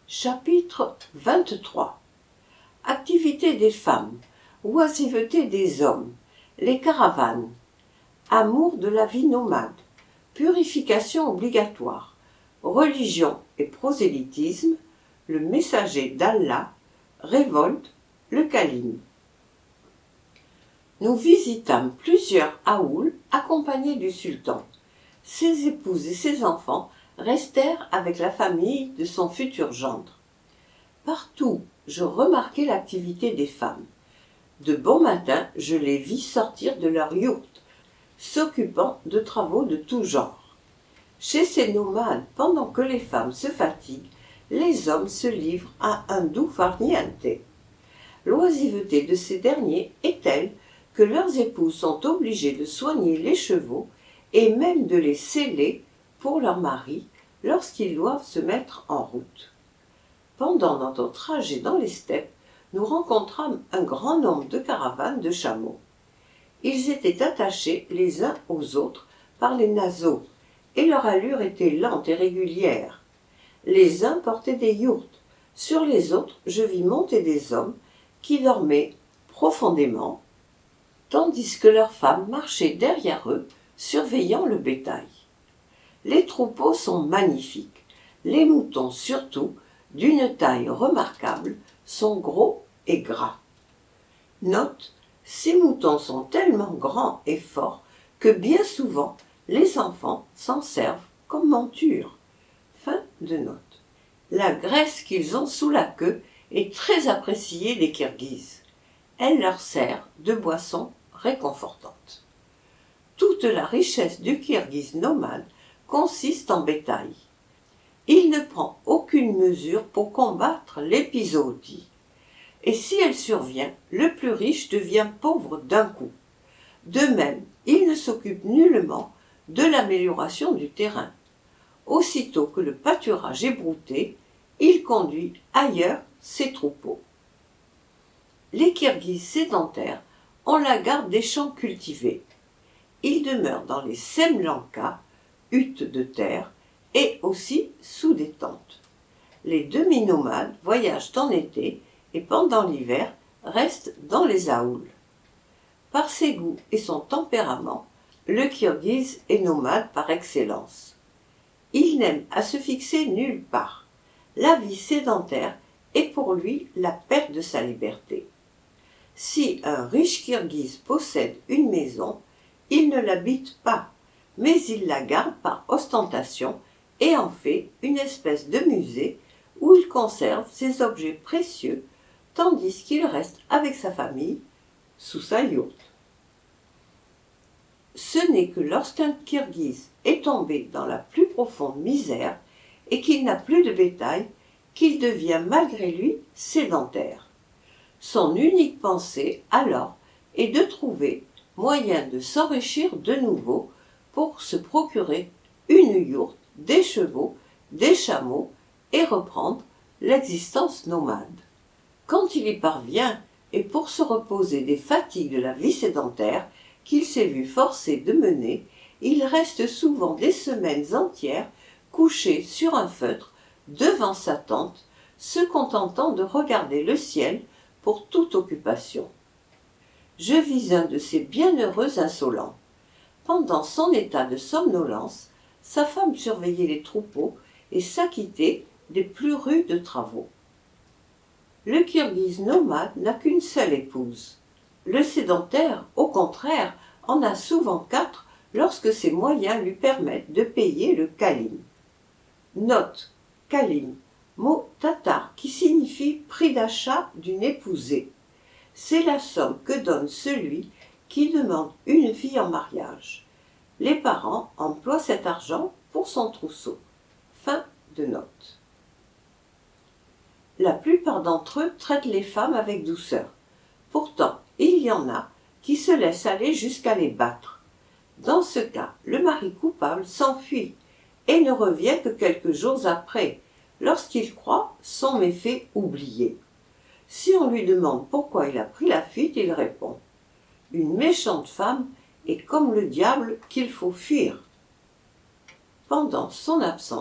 Chapitre 23. Activité des femmes, oisiveté des hommes, les caravanes, amour de la vie nomade, purification obligatoire, religion et prosélytisme, le messager d'Allah, révolte, le Khalim. Nous visitâmes plusieurs aouls accompagnés du sultan. Ses épouses et ses enfants restèrent avec la famille de son futur gendre. Partout, je remarquai l'activité des femmes. De bon matin, je les vis sortir de leur yourte, s'occupant de travaux de tout genre. Chez ces nomades, pendant que les femmes se fatiguent, les hommes se livrent à un doux farniente. L'oisiveté de ces derniers est telle que leurs épouses sont obligées de soigner les chevaux et même de les seller pour leurs maris lorsqu'ils doivent se mettre en route. Pendant notre trajet dans les steppes, nous rencontrâmes un grand nombre de caravanes de chameaux. Ils étaient attachés les uns aux autres par les naseaux, et leur allure était lente et régulière. Les uns portaient des yourtes, sur les autres je vis monter des hommes qui dormaient profondément, tandis que leurs femmes marchaient derrière eux, surveillant le bétail. Les troupeaux sont magnifiques, les moutons surtout, d'une taille remarquable, sont gros et gras. Note, ces moutons sont tellement grands et forts que bien souvent les enfants s'en servent comme monture. Fin de note. La graisse qu'ils ont sous la queue est très appréciée des Kirghizes. Elle leur sert de boisson réconfortante. Toute la richesse du Kirghize nomade consiste en bétail. Il ne prend aucune mesure pour combattre l'épizootie. Et si elle survient, le plus riche devient pauvre d'un coup. De même, il ne s'occupe nullement de l'amélioration du terrain. Aussitôt que le pâturage est brouté, il conduit ailleurs ses troupeaux. Les Kirghizes sédentaires ont la garde des champs cultivés. Ils demeurent dans les semlankas, huttes de terre, et aussi sous des tentes. Les demi-nomades voyagent en été et pendant l'hiver restent dans les aouls. Par ses goûts et son tempérament, le Kirghize est nomade par excellence. Il n'aime à se fixer nulle part. La vie sédentaire est pour lui la perte de sa liberté. Si un riche Kirghize possède une maison, il ne l'habite pas, mais il la garde par ostentation et en fait une espèce de musée où il conserve ses objets précieux, tandis qu'il reste avec sa famille sous sa yourte. Ce n'est que lorsqu'un Kirghize est tombé dans la plus profonde misère et qu'il n'a plus de bétail qu'il devient malgré lui sédentaire. Son unique pensée alors est de trouver moyen de s'enrichir de nouveau pour se procurer une yourte, des chevaux, des chameaux et reprendre l'existence nomade. Quand il y parvient, et pour se reposer des fatigues de la vie sédentaire qu'il s'est vu forcé de mener, il reste souvent des semaines entières couché sur un feutre devant sa tente, se contentant de regarder le ciel pour toute occupation. Je vis un de ces bienheureux insolents. Pendant son état de somnolence, sa femme surveillait les troupeaux et s'acquittait des plus rudes travaux. Le Kirghize nomade n'a qu'une seule épouse. Le sédentaire, au contraire, en a souvent 4 lorsque ses moyens lui permettent de payer le Khalim. Note, Khalim, mot tatar qui signifie prix d'achat d'une épousée. C'est la somme que donne celui qui demande une fille en mariage. Les parents emploient cet argent pour son trousseau. Fin de note. La plupart d'entre eux traitent les femmes avec douceur. Pourtant, il y en a qui se laissent aller jusqu'à les battre. Dans ce cas, le mari coupable s'enfuit et ne revient que quelques jours après, lorsqu'il croit son méfait oublié. Si on lui demande pourquoi il a pris la fuite, il répond « Une méchante femme est comme le diable qu'il faut fuir. » Pendant son absence,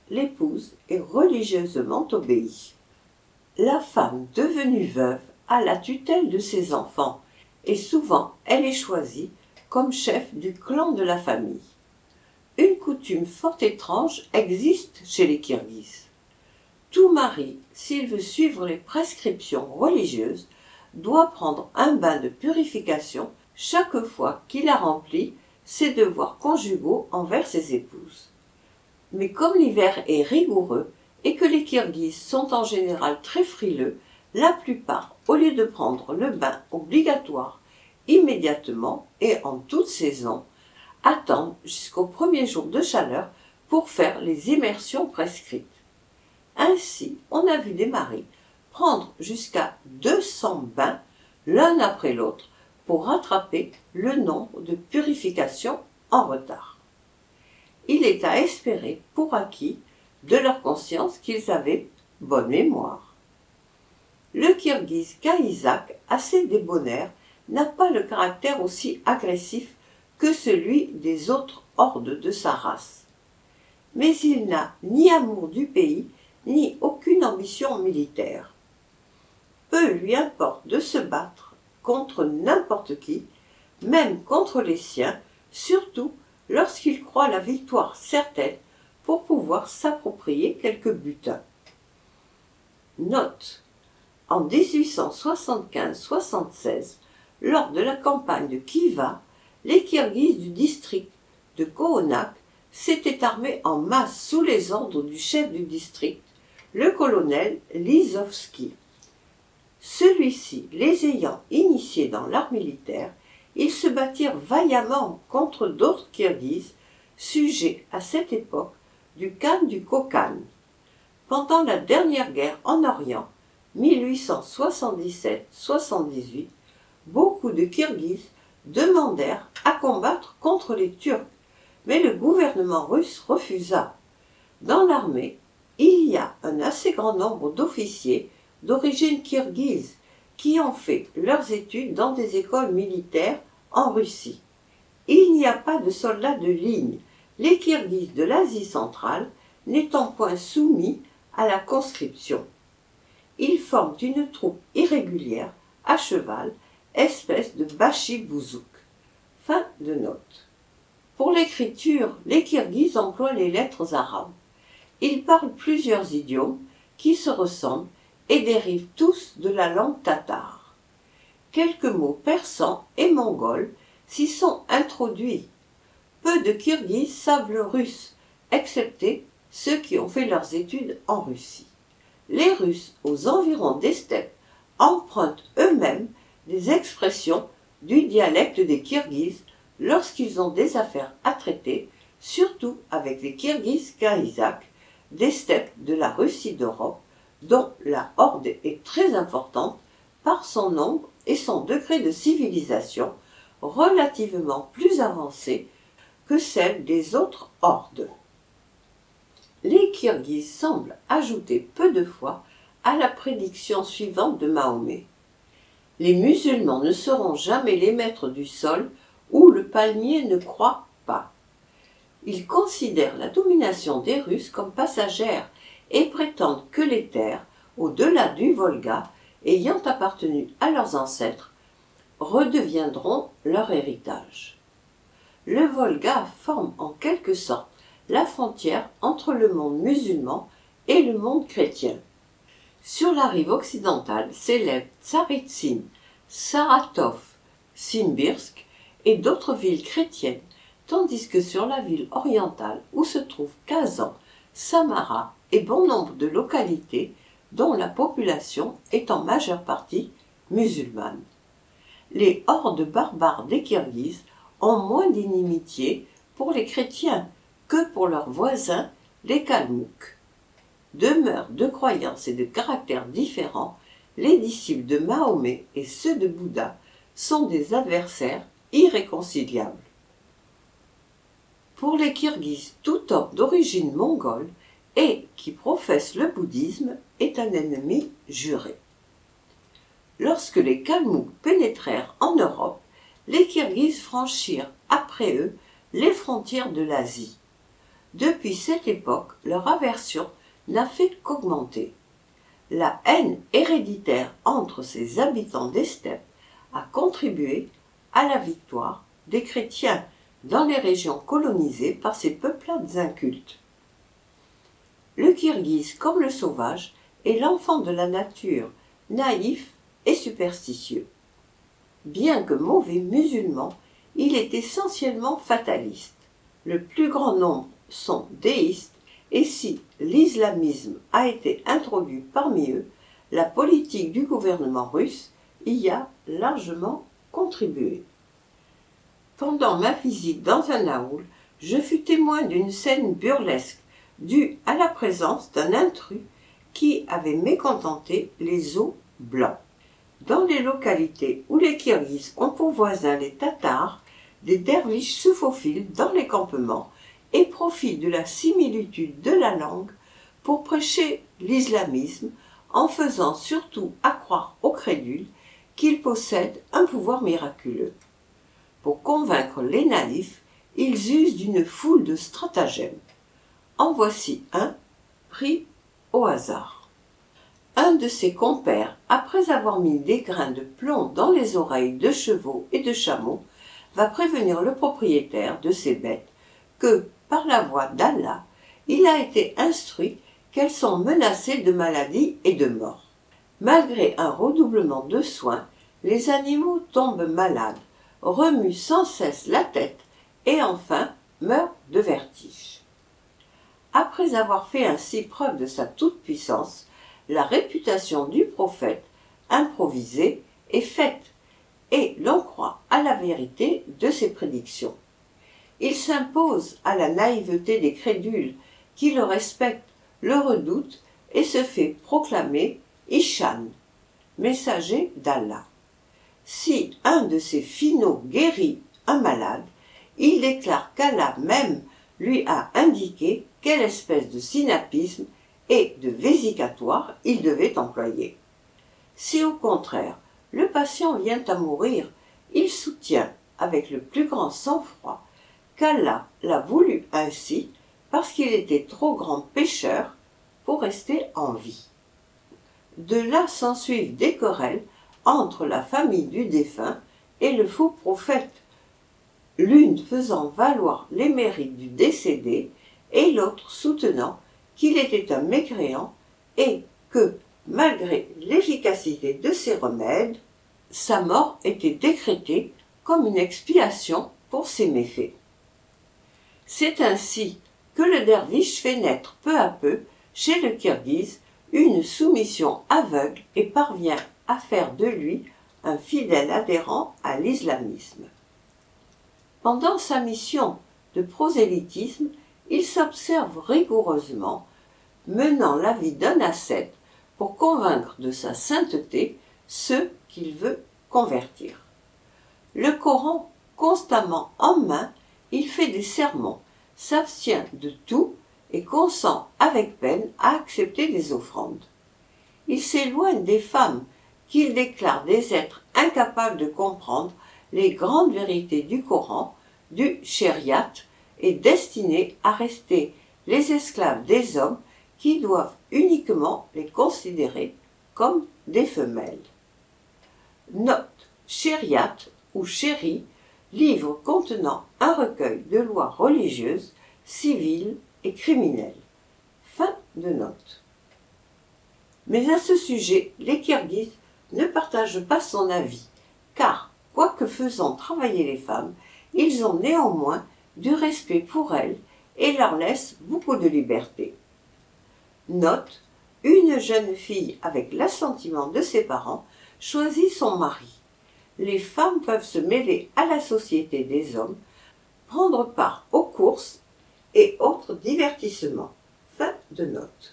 l'épouse est religieusement obéie. La femme devenue veuve a la tutelle de ses enfants et souvent elle est choisie comme chef du clan de la famille. Une coutume fort étrange existe chez les Kirghizes. Tout mari, s'il veut suivre les prescriptions religieuses, doit prendre un bain de purification chaque fois qu'il a rempli ses devoirs conjugaux envers ses épouses. Mais comme l'hiver est rigoureux et que les Kirghizes sont en général très frileux, la plupart, au lieu de prendre le bain obligatoire immédiatement et en toute saison, attendent jusqu'au premier jour de chaleur pour faire les immersions prescrites. Ainsi, on a vu des maris prendre jusqu'à 200 bains l'un après l'autre pour rattraper le nombre de purifications en retard. Il est à espérer pour acquis de leur conscience qu'ils avaient bonne mémoire. Le Kirghize Kaysak, assez débonnaire, n'a pas le caractère aussi agressif que celui des autres hordes de sa race. Mais il n'a ni amour du pays, ni aucune ambition militaire. Peu lui importe de se battre contre n'importe qui, même contre les siens, surtout lorsqu'il croit la victoire certaine pour pouvoir s'approprier quelques butins. Note. En 1875-76, lors de la campagne de Khiva, les Kirghizes du district de Kohonak s'étaient armés en masse sous les ordres du chef du district, le colonel Lizovski. Celui-ci les ayant initiés dans l'art militaire, ils se battirent vaillamment contre d'autres Kirghizes, sujets à cette époque du Khan du Kokhan. Pendant la dernière guerre en Orient, 1877-78, beaucoup de Kirghizes demandèrent à combattre contre les Turcs, mais le gouvernement russe refusa. Dans l'armée, il y a un assez grand nombre d'officiers d'origine kirghize qui ont fait leurs études dans des écoles militaires en Russie. Il n'y a pas de soldats de ligne, les Kirghizes de l'Asie centrale n'étant point soumis à la conscription. Ils forment une troupe irrégulière, à cheval, espèce de bashi-bouzouk. Fin de note. Pour l'écriture, les Kirghizes emploient les lettres arabes. Ils parlent plusieurs idiomes qui se ressemblent et dérivent tous de la langue tatare. Quelques mots persans et mongols s'y sont introduits. Peu de Kirghizes savent le russe, excepté ceux qui ont fait leurs études en Russie. Les Russes, aux environs des steppes, empruntent eux-mêmes des expressions du dialecte des Kirghizes lorsqu'ils ont des affaires à traiter, surtout avec les Kirghizes Kaysak, des steppes de la Russie d'Europe, dont la horde est très importante par son nombre et son degré de civilisation relativement plus avancé que celle des autres hordes. Les Kirghizes semblent ajouter peu de foi à la prédiction suivante de Mahomet. Les musulmans ne seront jamais les maîtres du sol où le palmier ne croît pas. Ils considèrent la domination des Russes comme passagère et prétendent que les terres, au-delà du Volga, ayant appartenu à leurs ancêtres, redeviendront leur héritage. Le Volga forme en quelque sorte la frontière entre le monde musulman et le monde chrétien. Sur la rive occidentale s'élèvent Tsaritsyn, Saratov, Simbirsk et d'autres villes chrétiennes, tandis que sur la ville orientale où se trouvent Kazan, Samara et bon nombre de localités dont la population est en majeure partie musulmane. Les hordes barbares des Kirghizes ont moins d'inimitié pour les chrétiens que pour leurs voisins, les Kalmouks. De mœurs, de croyances et de caractères différents, les disciples de Mahomet et ceux de Bouddha sont des adversaires irréconciliables. Pour les Kirghizes, tout homme d'origine mongole et qui professe le bouddhisme est un ennemi juré. Lorsque les Kalmouks pénétrèrent en Europe, les Kirghizes franchirent après eux les frontières de l'Asie. Depuis cette époque, leur aversion n'a fait qu'augmenter. La haine héréditaire entre ces habitants des steppes a contribué à la victoire des chrétiens dans les régions colonisées par ces peuplades incultes. Le Kirghiz, comme le sauvage, est l'enfant de la nature, naïf et superstitieux. Bien que mauvais musulman, il est essentiellement fataliste. Le plus grand nombre sont déistes et si l'islamisme a été introduit parmi eux, la politique du gouvernement russe y a largement contribué. Pendant ma visite dans un aoul, je fus témoin d'une scène burlesque due à la présence d'un intrus qui avait mécontenté les os blancs. Dans les localités où les Kirghizes ont pour voisins les Tatars, des derviches se faufilent dans les campements et profitent de la similitude de la langue pour prêcher l'islamisme en faisant surtout accroire aux crédules qu'ils possèdent un pouvoir miraculeux. Pour convaincre les naïfs, ils usent d'une foule de stratagèmes. En voici un, pris au hasard. Un de ses compères, après avoir mis des grains de plomb dans les oreilles de chevaux et de chameaux, va prévenir le propriétaire de ces bêtes que, par la voix d'Allah, il a été instruit qu'elles sont menacées de maladie et de mort. Malgré un redoublement de soins, les animaux tombent malades, remuent sans cesse la tête et enfin meurent de vertige. Après avoir fait ainsi preuve de sa toute-puissance, la réputation du prophète, improvisée, est faite et l'on croit à la vérité de ses prédictions. Il s'impose à la naïveté des crédules qui le respectent, le redoutent et se fait proclamer Ishan, messager d'Allah. Si un de ses finaux guérit un malade, il déclare qu'Allah même lui a indiqué quelle espèce de synapisme et de vésicatoire il devait employer. Si au contraire le patient vient à mourir, il soutient avec le plus grand sang-froid qu'Allah l'a voulu ainsi parce qu'il était trop grand pécheur pour rester en vie. De là s'ensuivent des querelles entre la famille du défunt et le faux prophète, l'une faisant valoir les mérites du décédé et l'autre soutenant qu'il était un mécréant et que, malgré l'efficacité de ses remèdes, sa mort était décrétée comme une expiation pour ses méfaits. C'est ainsi que le derviche fait naître peu à peu chez le Kirghiz une soumission aveugle et parvient à faire de lui un fidèle adhérent à l'islamisme. Pendant sa mission de prosélytisme, il s'observe rigoureusement, menant la vie d'un ascète pour convaincre de sa sainteté ceux qu'il veut convertir. Le Coran constamment en main, il fait des sermons, s'abstient de tout et consent avec peine à accepter des offrandes. Il s'éloigne des femmes qu'il déclare des êtres incapables de comprendre les grandes vérités du Coran, du shériat, et destinés à rester les esclaves des hommes qui doivent uniquement les considérer comme des femelles. Note: shériat ou chéri, livre contenant un recueil de lois religieuses, civiles et criminelles. Fin de note. Mais à ce sujet, les Kirghizes ne partagent pas son avis, car, quoique faisant travailler les femmes, ils ont néanmoins du respect pour elles et leur laissent beaucoup de liberté. Note: une jeune fille avec l'assentiment de ses parents choisit son mari. Les femmes peuvent se mêler à la société des hommes, prendre part aux courses et autres divertissements. Fin de note.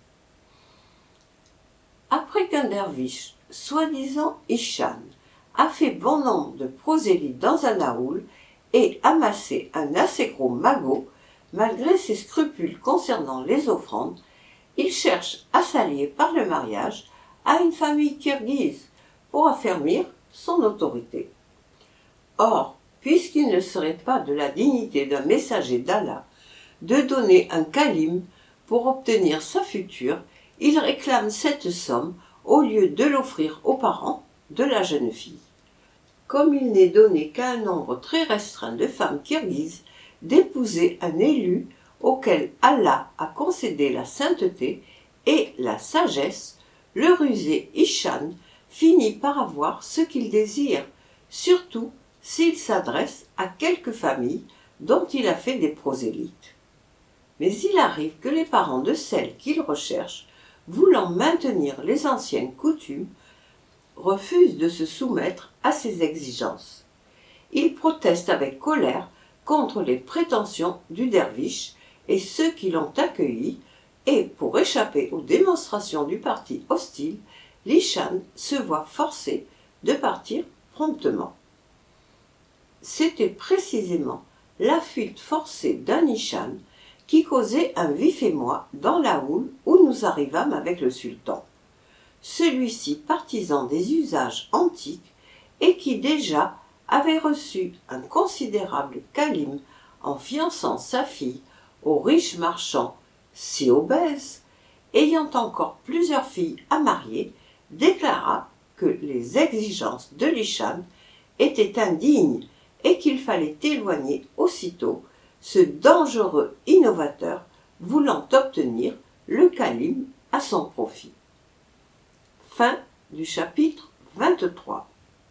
Après qu'un derviche, soi-disant Ishan, a fait bon nombre de prosélytes dans un aoul et amassé un assez gros magot, malgré ses scrupules concernant les offrandes, il cherche à s'allier par le mariage à une famille kirghize pour affermir son autorité. Or, puisqu'il ne serait pas de la dignité d'un messager d'Allah de donner un kalim pour obtenir sa future, il réclame cette somme au lieu de l'offrir aux parents de la jeune fille. Comme il n'est donné qu'à un nombre très restreint de femmes kirghizes d'épouser un élu auquel Allah a concédé la sainteté et la sagesse, le rusé Ishan finit par avoir ce qu'il désire, surtout s'il s'adresse à quelques familles dont il a fait des prosélytes. Mais il arrive que les parents de celles qu'il recherche, voulant maintenir les anciennes coutumes, refusent de se soumettre à ses exigences. Ils protestent avec colère contre les prétentions du derviche et ceux qui l'ont accueilli, et pour échapper aux démonstrations du parti hostile, l'Ishan se voit forcé de partir promptement. C'était précisément la fuite forcée d'un Ishan qui causait un vif émoi dans la houle où nous arrivâmes avec le sultan. Celui-ci partisan des usages antiques et qui déjà avait reçu un considérable kalim en fiançant sa fille au riche marchand si obèse, ayant encore plusieurs filles à marier, déclara que les exigences de l'Ishan étaient indignes et qu'il fallait éloigner aussitôt ce dangereux innovateur voulant obtenir le kalim à son profit. Fin du chapitre 23.